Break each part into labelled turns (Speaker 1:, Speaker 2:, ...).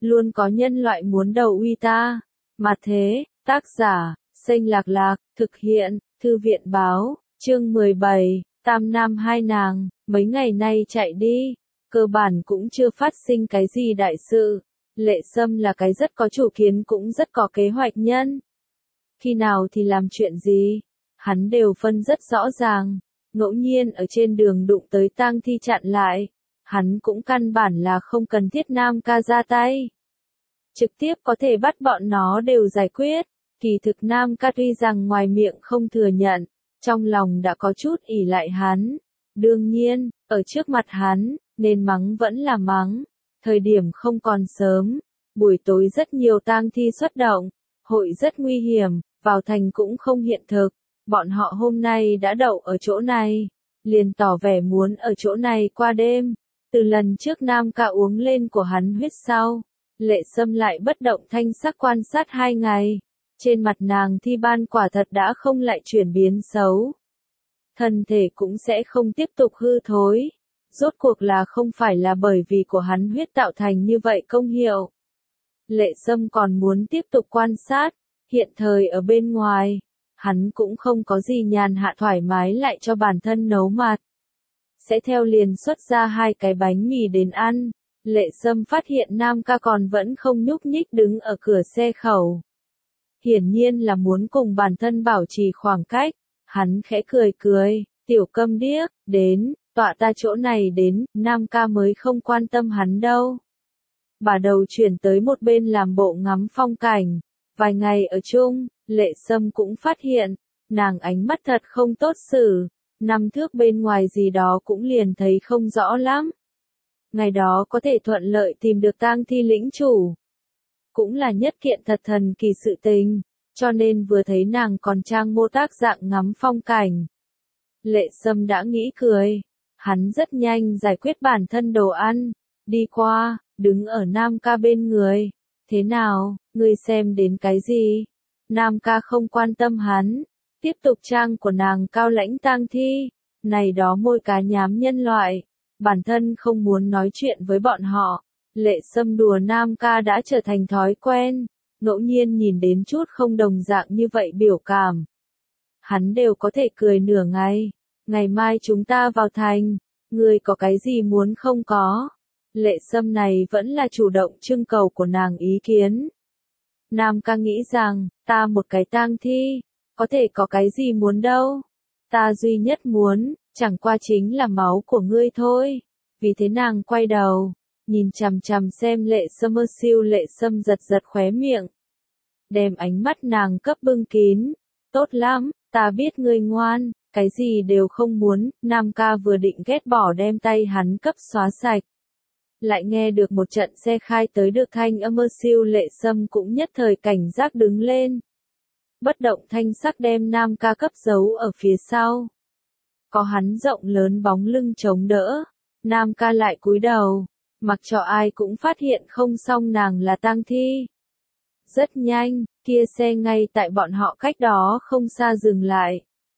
Speaker 1: luôn có nhân loại muốn đầu uy ta. Mà thế, tác giả, Xanh Lạc Lạc, thực hiện, Thư viện báo, chương 17, Tam Nam Hai Nàng, mấy ngày nay chạy đi, cơ bản cũng chưa phát sinh cái gì đại sự. Lệ Sâm là cái rất có chủ kiến cũng rất có kế hoạch nhân. Khi nào thì làm chuyện gì, hắn đều phân rất rõ ràng, ngẫu nhiên ở trên đường đụng tới tang thi chặn lại, hắn cũng căn bản là không cần thiết Nam ca ra tay. Trực tiếp có thể bắt bọn nó đều giải quyết, kỳ thực Nam ca tuy rằng ngoài miệng không thừa nhận, trong lòng đã có chút ỷ lại hắn. Đương nhiên, ở trước mặt hắn, nên mắng vẫn là mắng, thời điểm không còn sớm, buổi tối rất nhiều tang thi xuất động, hội rất nguy hiểm, vào thành cũng không hiện thực, bọn họ hôm nay đã đậu ở chỗ này, liền tỏ vẻ muốn ở chỗ này qua đêm. Từ lần trước Nam ca uống lên của hắn huyết sau, Lệ Sâm lại bất động thanh sắc quan sát 2 ngày, trên mặt nàng thi ban quả thật đã không lại chuyển biến xấu. Thân thể cũng sẽ không tiếp tục hư thối, rốt cuộc là không phải là bởi vì của hắn huyết tạo thành như vậy công hiệu. Lệ Sâm còn muốn tiếp tục quan sát, hiện thời ở bên ngoài, hắn cũng không có gì nhàn hạ thoải mái lại cho bản thân nấu mặt. Sẽ theo liền xuất ra 2 cái bánh mì đến ăn. Lệ Sâm phát hiện Nam ca còn vẫn không nhúc nhích đứng ở cửa xe khẩu. Hiển nhiên là muốn cùng bản thân bảo trì khoảng cách, hắn khẽ cười cười, tiểu câm điếc, đến, tọa ta chỗ này đến, Nam ca mới không quan tâm hắn đâu. Bà đầu chuyển tới một bên làm bộ ngắm phong cảnh, vài ngày ở chung, Lệ Sâm cũng phát hiện, nàng ánh mắt thật không tốt xử, 5 thước bên ngoài gì đó cũng liền thấy không rõ lắm. Ngày đó có thể thuận lợi tìm được tang thi lĩnh chủ, cũng là nhất kiện thật thần kỳ sự tình, cho nên vừa thấy nàng còn trang mô tác dạng ngắm phong cảnh. Lệ Sâm đã nghĩ cười, hắn rất nhanh giải quyết bản thân đồ ăn, đi qua, đứng ở Nam ca bên người. Thế nào, ngươi xem đến cái gì? Nam ca không quan tâm hắn, tiếp tục trang của nàng cao lãnh tang thi, này đó môi cá nhám nhân loại, bản thân không muốn nói chuyện với bọn họ. Lệ Sâm đùa Nam ca đã trở thành thói quen, ngẫu nhiên nhìn đến chút không đồng dạng như vậy biểu cảm. Hắn đều có thể cười nửa ngày, ngày mai chúng ta vào thành, ngươi có cái gì muốn không có? Lệ Sâm này vẫn là chủ động trưng cầu của nàng ý kiến. Nam ca nghĩ rằng, ta một cái tang thi, có thể có cái gì muốn đâu. Ta duy nhất muốn, chẳng qua chính là máu của ngươi thôi. Vì thế nàng quay đầu, nhìn chằm chằm xem Lệ Sâm siêu. Lệ Sâm giật giật khóe miệng, đem ánh mắt nàng cấp bưng kín. Tốt lắm, ta biết ngươi ngoan, cái gì đều không muốn. Nam ca vừa định ghét bỏ đem tay hắn cấp xóa sạch, lại nghe được một trận xe khai tới được thanh âm siêu. Lệ Sâm cũng nhất thời cảnh giác đứng lên, bất động thanh sắc đem Nam ca cấp giấu ở phía sau. Có hắn rộng lớn bóng lưng chống đỡ, Nam ca lại cúi đầu, mặc cho ai cũng phát hiện không xong nàng là tang thi. Rất nhanh, kia xe ngay tại bọn họ cách đó không xa dừng lại.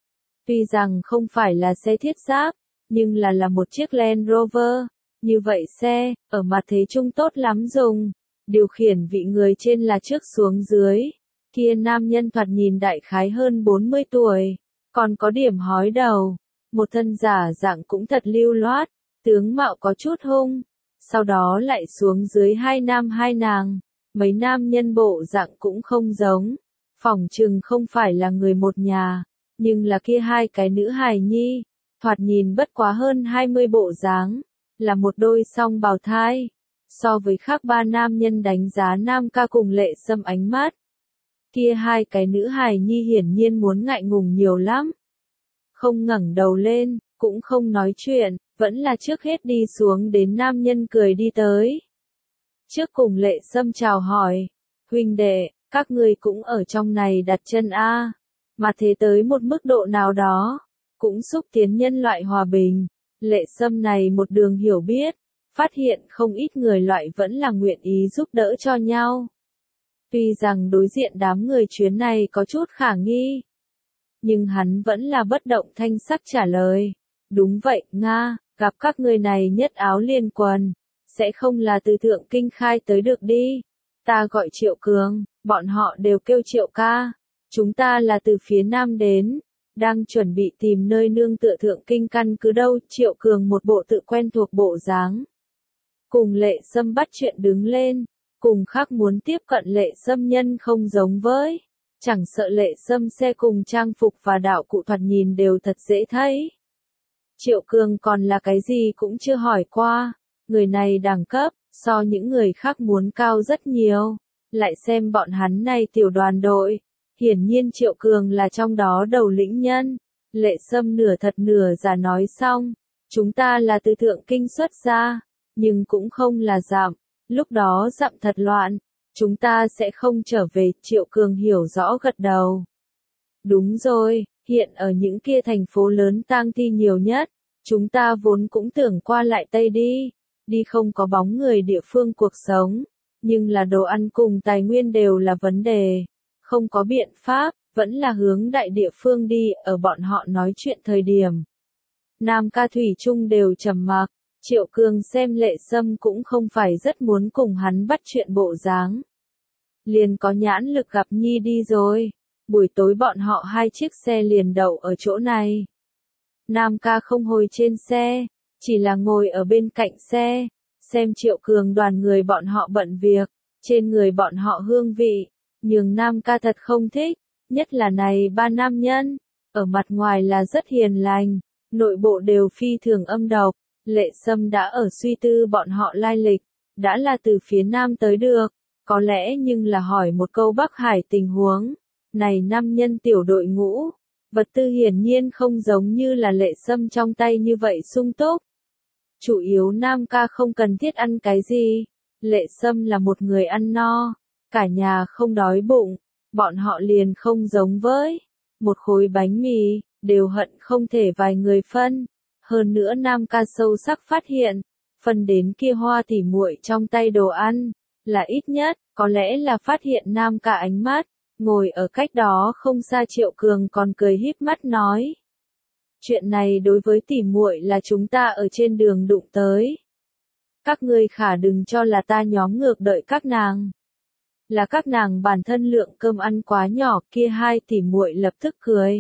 Speaker 1: Tuy rằng không phải là xe thiết giáp, nhưng là một chiếc Land Rover. Như vậy xe, ở mặt thế trung tốt lắm dùng. Điều khiển vị người trên là trước xuống dưới. Kia nam nhân thoạt nhìn đại khái hơn 40 tuổi, còn có điểm hói đầu. Một thân giả dạng cũng thật lưu loát, tướng mạo có chút hung. Sau đó lại xuống dưới 2 nam 2 nàng. Mấy nam nhân bộ dạng cũng không giống. Phỏng chừng không phải là người một nhà, nhưng là kia 2 cái nữ hài nhi, thoạt nhìn bất quá hơn 20 bộ dáng, là một đôi song bào thai. So với khác 3 nam nhân đánh giá Nam ca cùng Lệ Sâm ánh mắt, kia 2 cái nữ hài nhi hiển nhiên muốn ngại ngùng nhiều lắm. Không ngẩng đầu lên, cũng không nói chuyện, vẫn là trước hết đi xuống đến nam nhân cười đi tới. Trước cùng Lệ Sâm chào hỏi, huynh đệ, các ngươi cũng ở trong này đặt chân a, mà thế tới một mức độ nào đó, cũng xúc tiến nhân loại hòa bình. Lệ Sâm này một đường hiểu biết, phát hiện không ít người loại vẫn là nguyện ý giúp đỡ cho nhau. Tuy rằng đối diện đám người chuyến này có chút khả nghi, nhưng hắn vẫn là bất động thanh sắc trả lời. Đúng vậy, Nga, gặp các ngươi này nhất áo liên quần, sẽ không là từ Thượng Kinh khai tới được đi. Ta gọi Triệu Cường, bọn họ đều kêu Triệu ca. Chúng ta là từ phía Nam đến, đang chuẩn bị tìm nơi nương tựa Thượng Kinh căn cứ đâu. Triệu Cường một bộ tự quen thuộc bộ dáng. Cùng Lệ Sâm bắt chuyện đứng lên, cùng khác muốn tiếp cận Lệ Sâm nhân không giống với. Chẳng sợ Lệ Sâm xe cùng trang phục và đạo cụ thoạt nhìn đều thật dễ thấy. Triệu Cường còn là cái gì cũng chưa hỏi qua, người này đẳng cấp, so những người khác muốn cao rất nhiều. Lại xem bọn hắn này tiểu đoàn đội, hiển nhiên Triệu Cường là trong đó đầu lĩnh nhân. Lệ Sâm nửa thật nửa giả nói xong, chúng ta là từ Thượng Kinh xuất ra, nhưng cũng không là dặm, lúc đó dặm thật loạn, chúng ta sẽ không trở về. Triệu Cường hiểu rõ gật đầu. Đúng rồi, hiện ở những kia thành phố lớn tang thi nhiều nhất, chúng ta vốn cũng tưởng qua lại Tây đi không có bóng người địa phương cuộc sống, nhưng là đồ ăn cùng tài nguyên đều là vấn đề, không có biện pháp, vẫn là hướng đại địa phương đi. Ở bọn họ nói chuyện thời điểm, Nam ca thủy chung đều trầm mặc. Triệu Cường xem Lệ Sâm cũng không phải rất muốn cùng hắn bắt chuyện bộ dáng. Liền có nhãn lực gặp Nhi đi rồi. Buổi tối bọn họ 2 chiếc xe liền đậu ở chỗ này. Nam ca không hồi trên xe, chỉ là ngồi ở bên cạnh xe, xem Triệu Cường đoàn người bọn họ bận việc, trên người bọn họ hương vị, nhưng Nam ca thật không thích, nhất là này 3 nam nhân, ở mặt ngoài là rất hiền lành, nội bộ đều phi thường âm độc. Lệ Sâm đã ở suy tư bọn họ lai lịch, đã là từ phía Nam tới được, có lẽ nhưng là hỏi một câu Bắc Hải tình huống. Này 5 nhân tiểu đội ngũ, vật tư hiển nhiên không giống như là Lệ Sâm trong tay như vậy sung túc. Chủ yếu Nam ca không cần thiết ăn cái gì, Lệ Sâm là một người ăn no, cả nhà không đói bụng, bọn họ liền không giống với một khối bánh mì, đều hận không thể vài người phân. Hơn nữa Nam ca sâu sắc phát hiện, phần đến kia Hoa tỉ muội trong tay đồ ăn, là ít nhất, có lẽ là phát hiện Nam ca ánh mắt, ngồi ở cách đó không xa Triệu Cường còn cười híp mắt nói. Chuyện này đối với tỉ muội là chúng ta ở trên đường đụng tới. Các ngươi khả đừng cho là ta nhóm ngược đợi các nàng. Là các nàng bản thân lượng cơm ăn quá nhỏ. Kia 2 tỉ muội lập tức cười.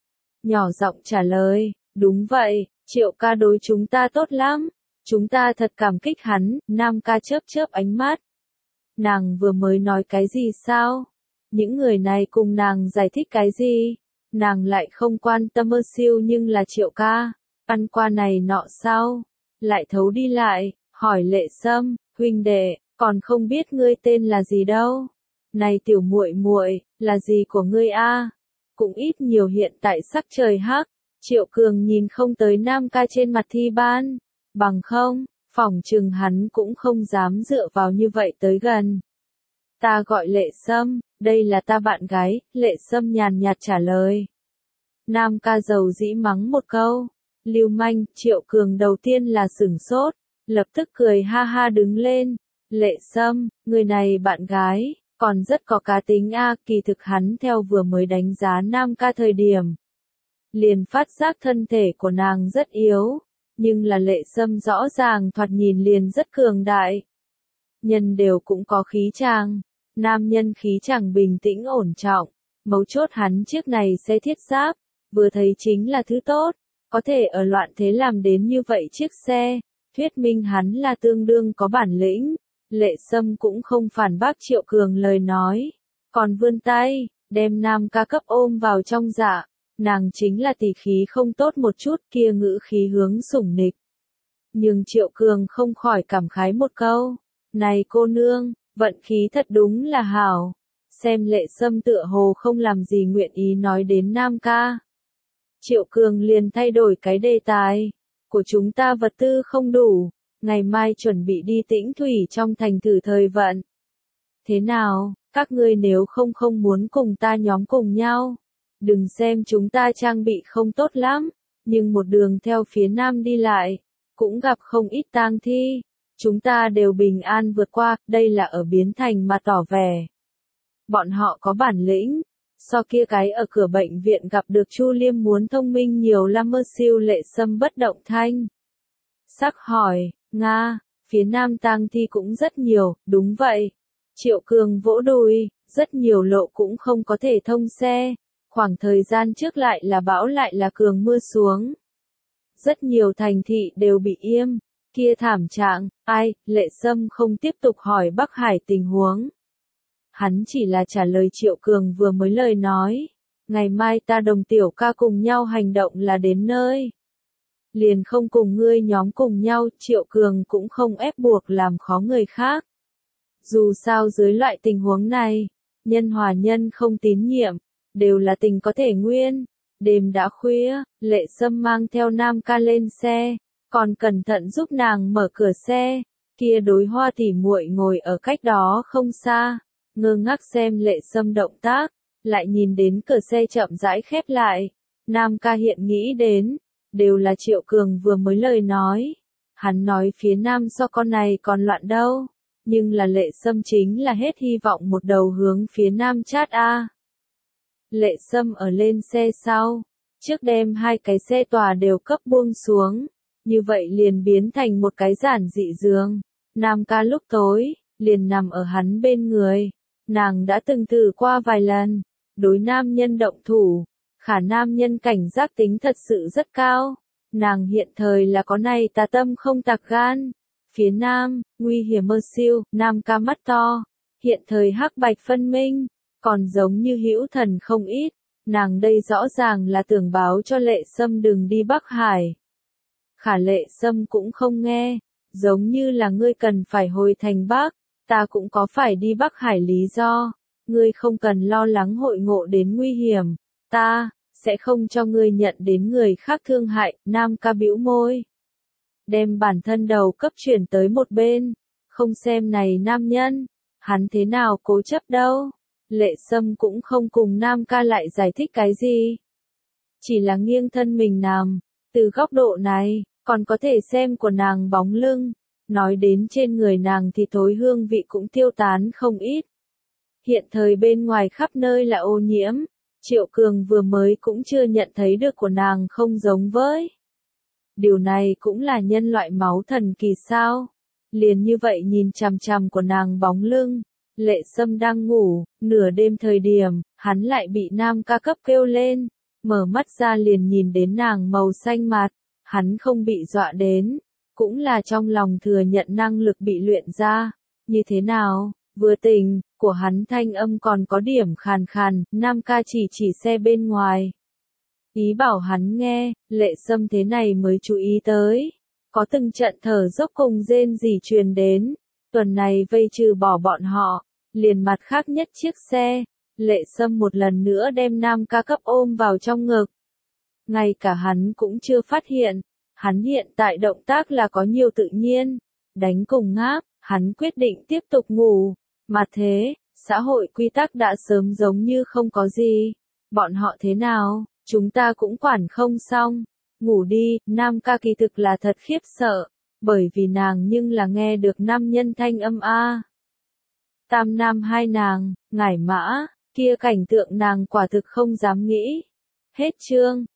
Speaker 1: Nhỏ giọng trả lời, đúng vậy. Triệu ca đối chúng ta tốt lắm, chúng ta thật cảm kích hắn. Nam ca chớp chớp ánh mắt. Nàng vừa mới nói cái gì sao? Những người này cùng nàng giải thích cái gì? Nàng lại không quan tâm ơ siêu nhưng là Triệu ca, ăn qua này nọ sao? Lại thấu đi lại, hỏi Lệ Sâm, huynh đệ, còn không biết ngươi tên là gì đâu? Này tiểu muội muội, là gì của ngươi a? Cũng ít nhiều hiện tại sắc trời hắc. Triệu Cường nhìn không tới Nam ca trên mặt thi ban, bằng không, phỏng chừng hắn cũng không dám dựa vào như vậy tới gần. Ta gọi Lệ Sâm, đây là ta bạn gái. Lệ Sâm nhàn nhạt trả lời. Nam ca dầu dĩ mắng một câu, lưu manh. Triệu Cường đầu tiên là sửng sốt, lập tức cười ha ha đứng lên. Lệ Sâm, người này bạn gái, còn rất có cá tính a. Kỳ thực hắn theo vừa mới đánh giá Nam ca thời điểm, liền phát giác thân thể của nàng rất yếu, nhưng là Lệ Sâm rõ ràng thoạt nhìn liền rất cường đại. Nhân đều cũng có khí chàng, nam nhân khí chàng bình tĩnh ổn trọng, mấu chốt hắn chiếc này xe thiết giáp, vừa thấy chính là thứ tốt, có thể ở loạn thế làm đến như vậy chiếc xe, thuyết minh hắn là tương đương có bản lĩnh. Lệ Sâm cũng không phản bác Triệu Cường lời nói, còn vươn tay, đem Nam ca cấp ôm vào trong dạ. Nàng chính là tỷ khí không tốt một chút, kia ngữ khí hướng sủng nịch. Nhưng Triệu Cường không khỏi cảm khái một câu. Này cô nương, vận khí thật đúng là hảo. Xem Lệ Sâm tựa hồ không làm gì nguyện ý nói đến Nam ca. Triệu Cường liền thay đổi cái đề tài. Của chúng ta vật tư không đủ, ngày mai chuẩn bị đi Tĩnh Thủy trong thành thử thời vận. Thế nào, các ngươi nếu không muốn cùng ta nhóm cùng nhau? Đừng xem chúng ta trang bị không tốt lắm, nhưng một đường theo phía Nam đi lại, cũng gặp không ít tang thi. Chúng ta đều bình an vượt qua, đây là ở biến thành mà tỏ vẻ. Bọn họ có bản lĩnh, so kia cái ở cửa bệnh viện gặp được Chu Liêm muốn thông minh nhiều lắm. Mơ siêu. Lệ Sâm bất động thanh sắc hỏi, Nga, Phía Nam tang thi cũng rất nhiều, đúng vậy. Triệu Cường vỗ đùi, rất nhiều lộ cũng không có thể thông xe. Khoảng thời gian trước lại là bão lại là cường mưa xuống. Rất nhiều thành thị đều bị im, kia thảm trạng, ai, Lệ Sâm không tiếp tục hỏi Bắc Hải tình huống. Hắn chỉ là trả lời Triệu Cường vừa mới lời nói. Ngày mai ta đồng tiểu ca cùng nhau hành động là đến nơi. Liền không cùng ngươi nhóm cùng nhau, Triệu Cường cũng không ép buộc làm khó người khác. Dù sao dưới loại tình huống này, nhân hòa nhân không tín nhiệm, đều là tình có thể nguyên. Đêm đã khuya, Lệ Sâm mang theo Nam ca lên xe, còn cẩn thận giúp nàng mở cửa xe. Kia đối Hoa tỉ muội ngồi ở cách đó không xa, ngơ ngác xem Lệ Sâm động tác, lại nhìn đến cửa xe chậm rãi khép lại. Nam ca hiện nghĩ đến, đều là Triệu Cường vừa mới lời nói. Hắn nói phía Nam so con này còn loạn đâu, nhưng là Lệ Sâm chính là hết hy vọng một đầu hướng phía Nam chát a. Lệ Sâm ở lên xe sau, trước đem hai cái xe tòa đều cấp buông xuống, như vậy liền biến thành một cái giản dị giường. Nam ca lúc tối, liền nằm ở hắn bên người, nàng đã từng thử qua vài lần, đối nam nhân động thủ, khả nam nhân cảnh giác tính thật sự rất cao, nàng hiện thời là có này tà tâm không tạc gan. Phía Nam, nguy hiểm mơ siêu, Nam ca mắt to, hiện thời hắc bạch phân minh, còn giống như hữu thần không ít, nàng đây rõ ràng là tưởng báo cho Lệ Sâm đừng đi Bắc Hải. Khả Lệ Sâm cũng không nghe, giống như là ngươi cần phải hồi thành Bắc, ta cũng có phải đi Bắc Hải lý do, ngươi không cần lo lắng hội ngộ đến nguy hiểm, ta sẽ không cho ngươi nhận đến người khác thương hại. Nam ca bĩu môi, đem bản thân đầu cấp chuyển tới một bên, không xem này nam nhân, hắn thế nào cố chấp đâu. Lệ Sâm cũng không cùng Nam ca lại giải thích cái gì, chỉ là nghiêng thân mình nằm, từ góc độ này, còn có thể xem của nàng bóng lưng, nói đến trên người nàng thì thối hương vị cũng tiêu tán không ít. Hiện thời bên ngoài khắp nơi là ô nhiễm, Triệu Cường vừa mới cũng chưa nhận thấy được của nàng không giống với. Điều này cũng là nhân loại máu thần kỳ sao? Liền như vậy nhìn chằm chằm của nàng bóng lưng, Lệ Sâm đang ngủ, nửa đêm thời điểm, hắn lại bị Nam ca cấp kêu lên, mở mắt ra liền nhìn đến nàng màu xanh mặt, hắn không bị dọa đến, cũng là trong lòng thừa nhận năng lực bị luyện ra. Như thế nào? Vừa tỉnh, của hắn thanh âm còn có điểm khàn khàn, Nam ca chỉ xe bên ngoài. Ý bảo hắn nghe, Lệ Sâm thế này mới chú ý tới. Có từng trận thở dốc cùng rên rỉ truyền đến. Tuần này vây trừ bỏ bọn họ, liền mặt khác nhất chiếc xe. Lệ Sâm một lần nữa đem Nam ca cấp ôm vào trong ngực. Ngay cả hắn cũng chưa phát hiện. Hắn hiện tại động tác là có nhiều tự nhiên. Đánh cùng ngáp, hắn quyết định tiếp tục ngủ. Mà thế, xã hội quy tắc đã sớm giống như không có gì. Bọn họ thế nào, chúng ta cũng quản không xong. Ngủ đi, Nam ca kỳ thực là thật khiếp sợ, bởi vì nàng nhưng là nghe được nam nhân thanh âm a. Tam nam hai nàng, ngải mã, kia cảnh tượng nàng quả thực không dám nghĩ. Hết chương.